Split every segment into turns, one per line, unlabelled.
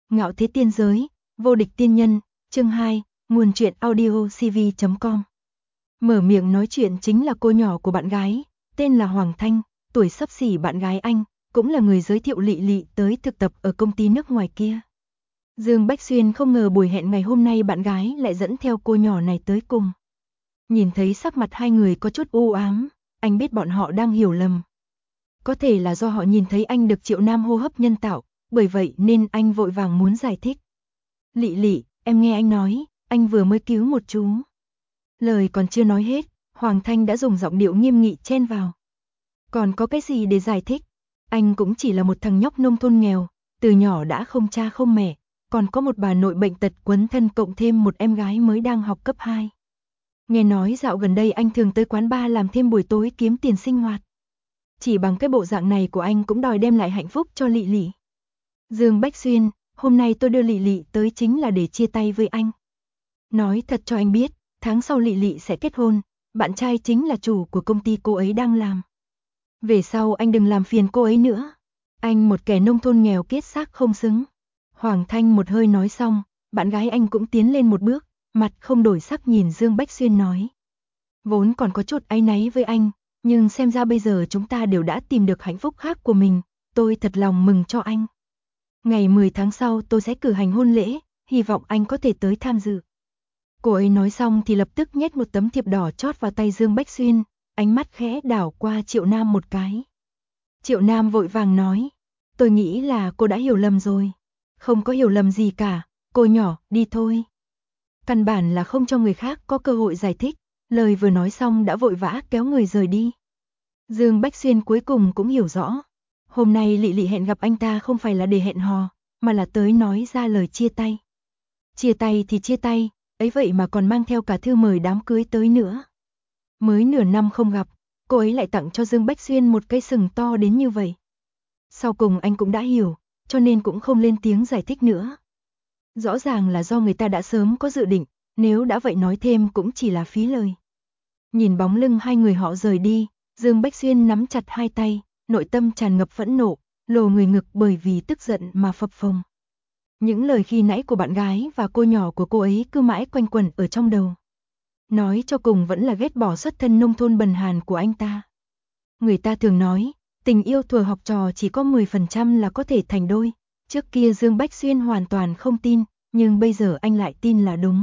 Ngạo thế tiên giới, vô địch tiên nhân, chương 2, nguồn truyện audio cv.com. Mở miệng nói chuyện chính là cô nhỏ của bạn gái, tên là Hoàng Thanh, tuổi xấp xỉ bạn gái anh, cũng là người giới thiệu Lị Lị tới thực tập ở công ty nước ngoài kia. Dương Bách Xuyên không ngờ buổi hẹn ngày hôm nay bạn gái lại dẫn theo cô nhỏ này tới cùng. Nhìn thấy sắc mặt hai người có chút u ám, anh biết bọn họ đang hiểu lầm. Có thể là do họ nhìn thấy anh được Triệu Nam hô hấp nhân tạo, bởi vậy nên anh vội vàng muốn giải thích. Lị Lị, em nghe anh nói, anh vừa mới cứu một chú. Lời còn chưa nói hết, Hoàng Thanh đã dùng giọng điệu nghiêm nghị chen vào. Còn có cái gì để giải thích? Anh cũng chỉ là một thằng nhóc nông thôn nghèo, từ nhỏ đã không cha không mẹ, còn có một bà nội bệnh tật quấn thân cộng thêm một em gái mới đang học cấp 2. Nghe nói dạo gần đây anh thường tới quán bar làm thêm buổi tối kiếm tiền sinh hoạt. Chỉ bằng cái bộ dạng này của anh cũng đòi đem lại hạnh phúc cho Lị Lị. Dương Bách Xuyên, hôm nay tôi đưa Lị Lị tới chính là để chia tay với anh. Nói thật cho anh biết, tháng sau Lị Lị sẽ kết hôn, bạn trai chính là chủ của công ty cô ấy đang làm. Về sau anh đừng làm phiền cô ấy nữa. Anh một kẻ nông thôn nghèo kiết xác không xứng. Hoàng Thanh một hơi nói xong, bạn gái anh cũng tiến lên một bước, mặt không đổi sắc nhìn Dương Bách Xuyên nói. Vốn còn có chút áy náy với anh, nhưng xem ra bây giờ chúng ta đều đã tìm được hạnh phúc khác của mình, tôi thật lòng mừng cho anh. Ngày 10 tháng sau tôi sẽ cử hành hôn lễ, hy vọng anh có thể tới tham dự. Cô ấy nói xong thì lập tức nhét một tấm thiệp đỏ chót vào tay Dương Bách Xuyên, ánh mắt khẽ đảo qua Triệu Nam một cái. Triệu Nam vội vàng nói, tôi nghĩ là cô đã hiểu lầm rồi. Không có hiểu lầm gì cả, cô nhỏ, đi thôi. Căn bản là không cho người khác có cơ hội giải thích, lời vừa nói xong đã vội vã kéo người rời đi. Dương Bách Xuyên cuối cùng cũng hiểu rõ. Hôm nay Lị Lị hẹn gặp anh ta không phải là để hẹn hò, mà là tới nói ra lời chia tay. Chia tay thì chia tay, ấy vậy mà còn mang theo cả thư mời đám cưới tới nữa. Mới nửa năm không gặp, cô ấy lại tặng cho Dương Bách Xuyên một cây sừng to đến như vậy. Sau cùng anh cũng đã hiểu, cho nên cũng không lên tiếng giải thích nữa. Rõ ràng là do người ta đã sớm có dự định, nếu đã vậy nói thêm cũng chỉ là phí lời. Nhìn bóng lưng hai người họ rời đi, Dương Bách Xuyên nắm chặt hai tay, nội tâm tràn ngập phẫn nộ, lồ người ngực bởi vì tức giận mà phập phồng. Những lời khi nãy của bạn gái và cô nhỏ của cô ấy cứ mãi quanh quẩn ở trong đầu. Nói cho cùng vẫn là ghét bỏ xuất thân nông thôn bần hàn của anh ta. Người ta thường nói, tình yêu thuở học trò chỉ có 10% là có thể thành đôi. Trước kia Dương Bách Xuyên hoàn toàn không tin, nhưng bây giờ anh lại tin là đúng.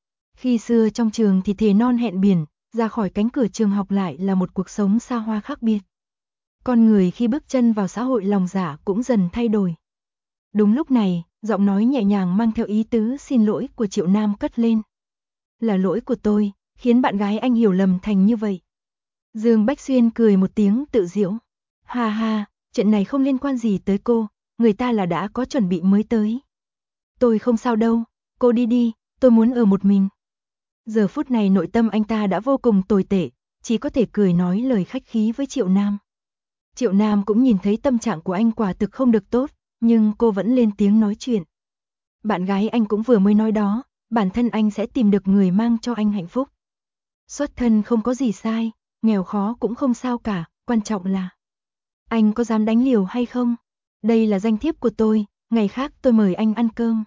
Khi xưa trong trường thì thề non hẹn biển, ra khỏi cánh cửa trường học lại là một cuộc sống xa hoa khác biệt. Con người khi bước chân vào xã hội lòng dạ cũng dần thay đổi. Đúng lúc này, giọng nói nhẹ nhàng mang theo ý tứ xin lỗi của Triệu Nam cất lên. Là lỗi của tôi, khiến bạn gái anh hiểu lầm thành như vậy. Dương Bách Xuyên cười một tiếng tự giễu. Ha ha, chuyện này không liên quan gì tới cô, người ta là đã có chuẩn bị mới tới. Tôi không sao đâu, cô đi đi, tôi muốn ở một mình. Giờ phút này nội tâm anh ta đã vô cùng tồi tệ, chỉ có thể cười nói lời khách khí với Triệu Nam. Triệu Nam cũng nhìn thấy tâm trạng của anh quả thực không được tốt, nhưng cô vẫn lên tiếng nói chuyện. Bạn gái anh cũng vừa mới nói đó, bản thân anh sẽ tìm được người mang cho anh hạnh phúc. Xuất thân không có gì sai, nghèo khó cũng không sao cả, quan trọng là anh có dám đánh liều hay không? Đây là danh thiếp của tôi, ngày khác tôi mời anh ăn cơm.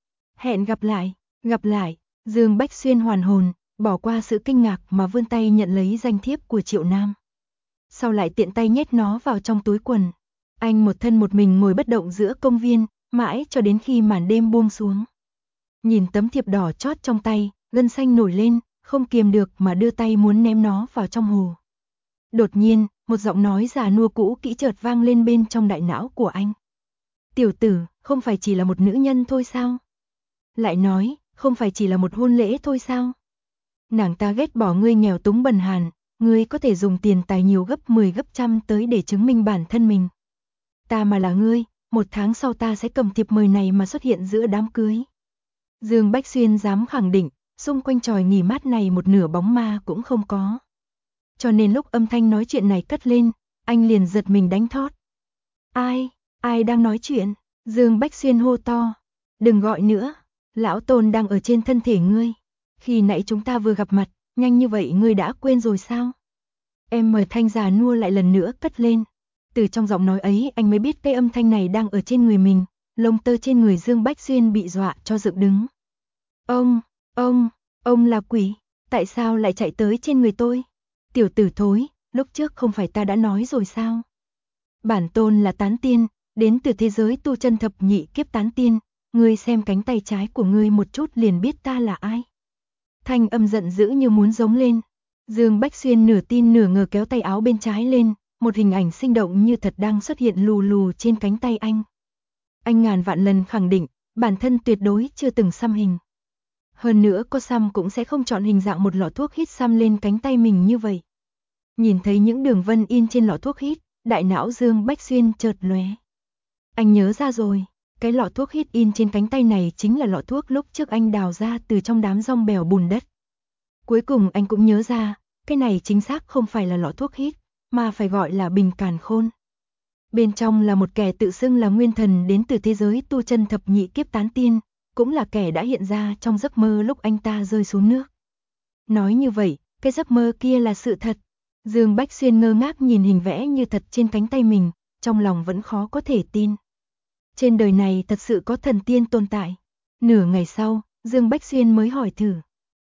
Hẹn gặp lại, Dương Bách Xuyên hoàn hồn, bỏ qua sự kinh ngạc mà vươn tay nhận lấy danh thiếp của Triệu Nam. Sau lại tiện tay nhét nó vào trong túi quần. Anh một thân một mình ngồi bất động giữa công viên, mãi cho đến khi màn đêm buông xuống. Nhìn tấm thiệp đỏ chót trong tay, gân xanh nổi lên, không kiềm được mà đưa tay muốn ném nó vào trong hồ. Đột nhiên, một giọng nói già nua cũ kỹ chợt vang lên bên trong đại não của anh. Tiểu tử, không phải chỉ là một nữ nhân thôi sao? Lại nói, không phải chỉ là một hôn lễ thôi sao? Nàng ta ghét bỏ ngươi nghèo túng bần hàn, ngươi có thể dùng tiền tài nhiều gấp 10 gấp trăm tới để chứng minh bản thân mình. Ta mà là ngươi, 1 tháng sau ta sẽ cầm thiệp mời này mà xuất hiện giữa đám cưới. Dương Bách Xuyên dám khẳng định, xung quanh tròi nghỉ mát này một nửa bóng ma cũng không có. Cho nên lúc âm thanh nói chuyện này cất lên, anh liền giật mình đánh thót. Ai đang nói chuyện? Dương Bách Xuyên hô to. Đừng gọi nữa, lão Tôn đang ở trên thân thể ngươi. Khi nãy chúng ta vừa gặp mặt, nhanh như vậy ngươi đã quên rồi sao? Em mời thanh già nua lại lần nữa cất lên. Từ trong giọng nói ấy anh mới biết cái âm thanh này đang ở trên người mình, lông tơ trên người Dương Bách Xuyên bị dọa cho dựng đứng. Ông là quỷ, tại sao lại chạy tới trên người tôi? Tiểu tử thối, lúc trước không phải ta đã nói rồi sao? Bản tôn là tán tiên, đến từ thế giới tu chân thập nhị kiếp tán tiên, ngươi xem cánh tay trái của ngươi một chút liền biết ta là ai. Thanh âm giận dữ như muốn giống lên. Dương Bách Xuyên nửa tin nửa ngờ kéo tay áo bên trái lên, một hình ảnh sinh động như thật đang xuất hiện lù lù trên cánh tay anh. Anh ngàn vạn lần khẳng định, bản thân tuyệt đối chưa từng xăm hình. Hơn nữa có xăm cũng sẽ không chọn hình dạng một lọ thuốc hít xăm lên cánh tay mình như vậy. Nhìn thấy những đường vân in trên lọ thuốc hít, đại não Dương Bách Xuyên chợt lóe. Anh nhớ ra rồi, cái lọ thuốc hít in trên cánh tay này chính là lọ thuốc lúc trước anh đào ra từ trong đám rong bèo bùn đất. Cuối cùng anh cũng nhớ ra, cái này chính xác không phải là lọ thuốc hít, mà phải gọi là bình càn khôn. Bên trong là một kẻ tự xưng là nguyên thần đến từ thế giới tu chân thập nhị kiếp tán tiên, cũng là kẻ đã hiện ra trong giấc mơ lúc anh ta rơi xuống nước. Nói như vậy, cái giấc mơ kia là sự thật. Dương Bách Xuyên ngơ ngác nhìn hình vẽ như thật trên cánh tay mình, trong lòng vẫn khó có thể tin. Trên đời này thật sự có thần tiên tồn tại. Nửa ngày sau, Dương Bách Xuyên mới hỏi thử.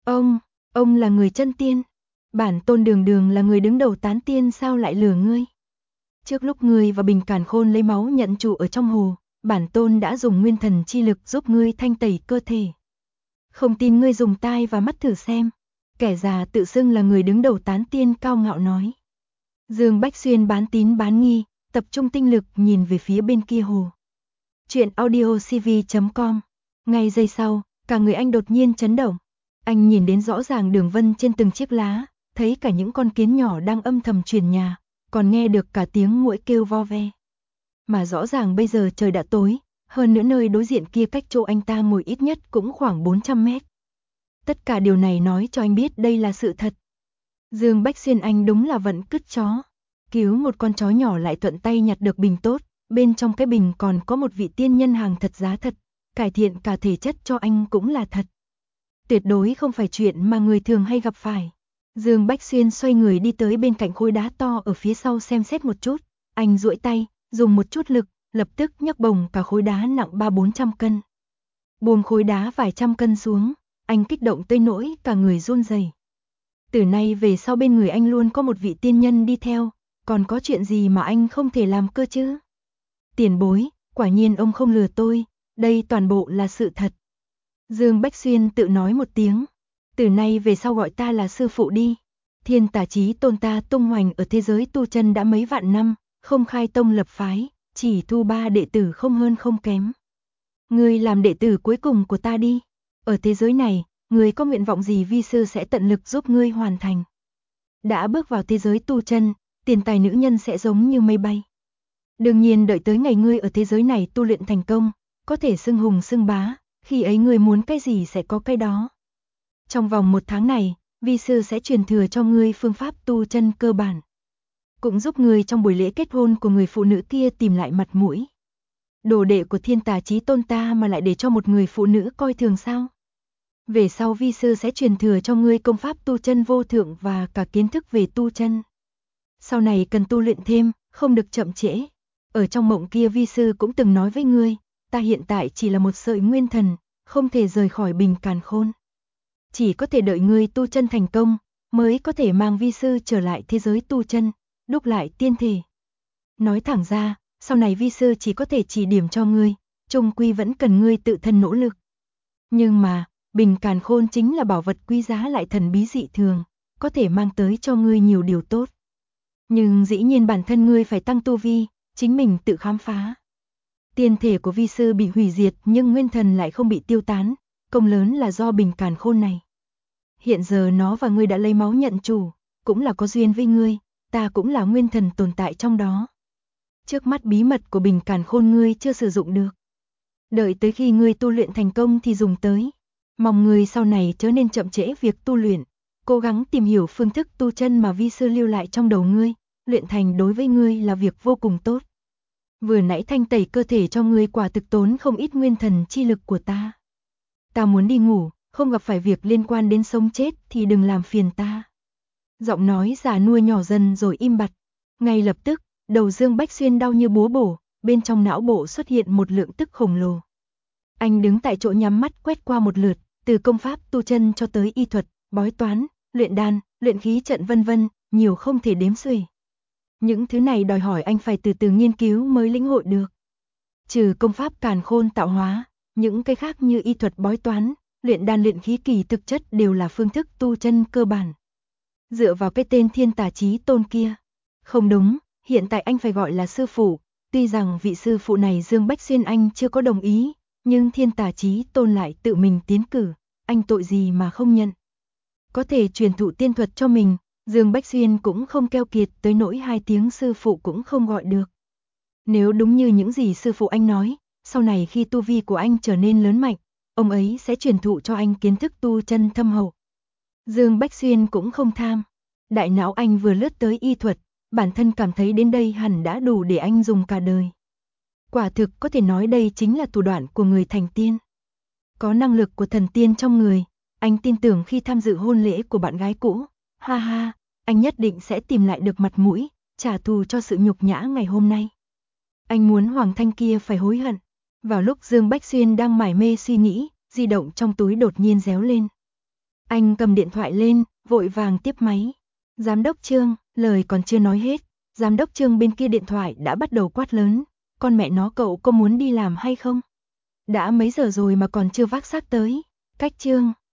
Ông là người chân tiên. Bản tôn đường đường là người đứng đầu tán tiên sao lại lừa ngươi? Trước lúc ngươi và bình càn khôn lấy máu nhận chủ ở trong hồ, bản tôn đã dùng nguyên thần chi lực giúp ngươi thanh tẩy cơ thể. Không tin ngươi dùng tai và mắt thử xem. Kẻ già tự xưng là người đứng đầu tán tiên cao ngạo nói. Dương Bách Xuyên bán tín bán nghi, tập trung tinh lực nhìn về phía bên kia hồ. Chuyện audiocv.com. Ngay giây sau, cả người anh đột nhiên chấn động. Anh nhìn đến rõ ràng đường vân trên từng chiếc lá, thấy cả những con kiến nhỏ đang âm thầm truyền nhà, còn nghe được cả tiếng muỗi kêu vo ve. Mà rõ ràng bây giờ trời đã tối, hơn nữa nơi đối diện kia cách chỗ anh ta ngồi ít nhất cũng khoảng 400 mét. Tất cả điều này nói cho anh biết đây là sự thật. Dương Bách Xuyên anh đúng là vận cứt chó. Cứu một con chó nhỏ lại thuận tay nhặt được bình tốt, bên trong cái bình còn có một vị tiên nhân hàng thật giá thật, cải thiện cả thể chất cho anh cũng là thật. Tuyệt đối không phải chuyện mà người thường hay gặp phải. Dương Bách Xuyên xoay người đi tới bên cạnh khối đá to ở phía sau xem xét một chút, anh duỗi tay, dùng một chút lực, lập tức nhấc bổng cả khối đá nặng 300-400 cân. Buông khối đá vài trăm cân xuống, anh kích động tới nỗi cả người run rẩy. Từ nay về sau bên người anh luôn có một vị tiên nhân đi theo, còn có chuyện gì mà anh không thể làm cơ chứ? Tiền bối, quả nhiên ông không lừa tôi, đây toàn bộ là sự thật. Dương Bách Xuyên tự nói một tiếng, từ nay về sau gọi ta là sư phụ đi. Thiên Tà Chí Tôn ta tung hoành ở thế giới tu chân đã mấy vạn năm, không khai tông lập phái, chỉ thu 3 đệ tử không hơn không kém. Ngươi làm đệ tử cuối cùng của ta đi. Ở thế giới này, ngươi có nguyện vọng gì vi sư sẽ tận lực giúp ngươi hoàn thành. Đã bước vào thế giới tu chân, tiền tài nữ nhân sẽ giống như mây bay. Đương nhiên đợi tới ngày ngươi ở thế giới này tu luyện thành công, có thể xưng hùng xưng bá, khi ấy ngươi muốn cái gì sẽ có cái đó. Trong vòng 1 tháng này, vi sư sẽ truyền thừa cho ngươi phương pháp tu chân cơ bản. Cũng giúp ngươi trong buổi lễ kết hôn của người phụ nữ kia tìm lại mặt mũi. Đồ đệ của Thiên Tà Chí Tôn ta mà lại để cho một người phụ nữ coi thường sao? Về sau vi sư sẽ truyền thừa cho ngươi công pháp tu chân vô thượng và cả kiến thức về tu chân. Sau này cần tu luyện thêm, không được chậm trễ. Ở trong mộng kia vi sư cũng từng nói với ngươi, ta hiện tại chỉ là một sợi nguyên thần, không thể rời khỏi bình càn khôn. Chỉ có thể đợi ngươi tu chân thành công, mới có thể mang vi sư trở lại thế giới tu chân, đúc lại tiên thể. Nói thẳng ra, sau này vi sư chỉ có thể chỉ điểm cho ngươi, chung quy vẫn cần ngươi tự thân nỗ lực. Nhưng mà, bình càn khôn chính là bảo vật quý giá lại thần bí dị thường, có thể mang tới cho ngươi nhiều điều tốt. Nhưng dĩ nhiên bản thân ngươi phải tăng tu vi, chính mình tự khám phá. Tiên thể của vi sư bị hủy diệt nhưng nguyên thần lại không bị tiêu tán, công lớn là do bình càn khôn này. Hiện giờ nó và ngươi đã lấy máu nhận chủ, cũng là có duyên với ngươi, ta cũng là nguyên thần tồn tại trong đó. Trước mắt bí mật của bình càn khôn ngươi chưa sử dụng được. Đợi tới khi ngươi tu luyện thành công thì dùng tới. Mong ngươi sau này chớ nên chậm trễ việc tu luyện, cố gắng tìm hiểu phương thức tu chân mà vi sư lưu lại trong đầu ngươi, luyện thành đối với ngươi là việc vô cùng tốt. Vừa nãy thanh tẩy cơ thể cho ngươi quả thực tốn không ít nguyên thần chi lực của ta. Ta muốn đi ngủ, không gặp phải việc liên quan đến sống chết thì đừng làm phiền ta. Giọng nói già nua nhỏ dần rồi im bặt. Ngay lập tức, đầu Dương Bách Xuyên đau như búa bổ, bên trong não bộ xuất hiện một lượng tức khổng lồ. Anh đứng tại chỗ nhắm mắt quét qua một lượt, từ công pháp tu chân cho tới y thuật, bói toán, luyện đan, luyện khí trận vân vân, nhiều không thể đếm xuể. Những thứ này đòi hỏi anh phải từ từ nghiên cứu mới lĩnh hội được. Trừ công pháp càn khôn tạo hóa, những cái khác như y thuật bói toán, luyện đan luyện khí kỳ thực chất đều là phương thức tu chân cơ bản. Dựa vào cái tên Thiên Tà Chí Tôn kia. Không đúng, hiện tại anh phải gọi là sư phụ, tuy rằng vị sư phụ này Dương Bách Xuyên anh chưa có đồng ý, nhưng Thiên Tà Chí Tôn lại tự mình tiến cử, anh tội gì mà không nhận. Có thể truyền thụ tiên thuật cho mình, Dương Bách Xuyên cũng không keo kiệt tới nỗi 2 tiếng sư phụ cũng không gọi được. Nếu đúng như những gì sư phụ anh nói, sau này khi tu vi của anh trở nên lớn mạnh, ông ấy sẽ truyền thụ cho anh kiến thức tu chân thâm hậu. Dương Bách Xuyên cũng không tham. Đại não anh vừa lướt tới y thuật, bản thân cảm thấy đến đây hẳn đã đủ để anh dùng cả đời. Quả thực có thể nói đây chính là thủ đoạn của người thành tiên. Có năng lực của thần tiên trong người, anh tin tưởng khi tham dự hôn lễ của bạn gái cũ, ha ha, anh nhất định sẽ tìm lại được mặt mũi, trả thù cho sự nhục nhã ngày hôm nay. Anh muốn Hoàng Thanh kia phải hối hận. Vào lúc Dương Bách Xuyên đang mải mê suy nghĩ, di động trong túi đột nhiên réo lên. Anh cầm điện thoại lên, vội vàng tiếp máy. Giám đốc Trương, lời còn chưa nói hết, giám đốc Trương bên kia điện thoại đã bắt đầu quát lớn. Con mẹ nó, cậu có muốn đi làm hay không? Đã mấy giờ rồi mà còn chưa vác xác tới. Cách Trương,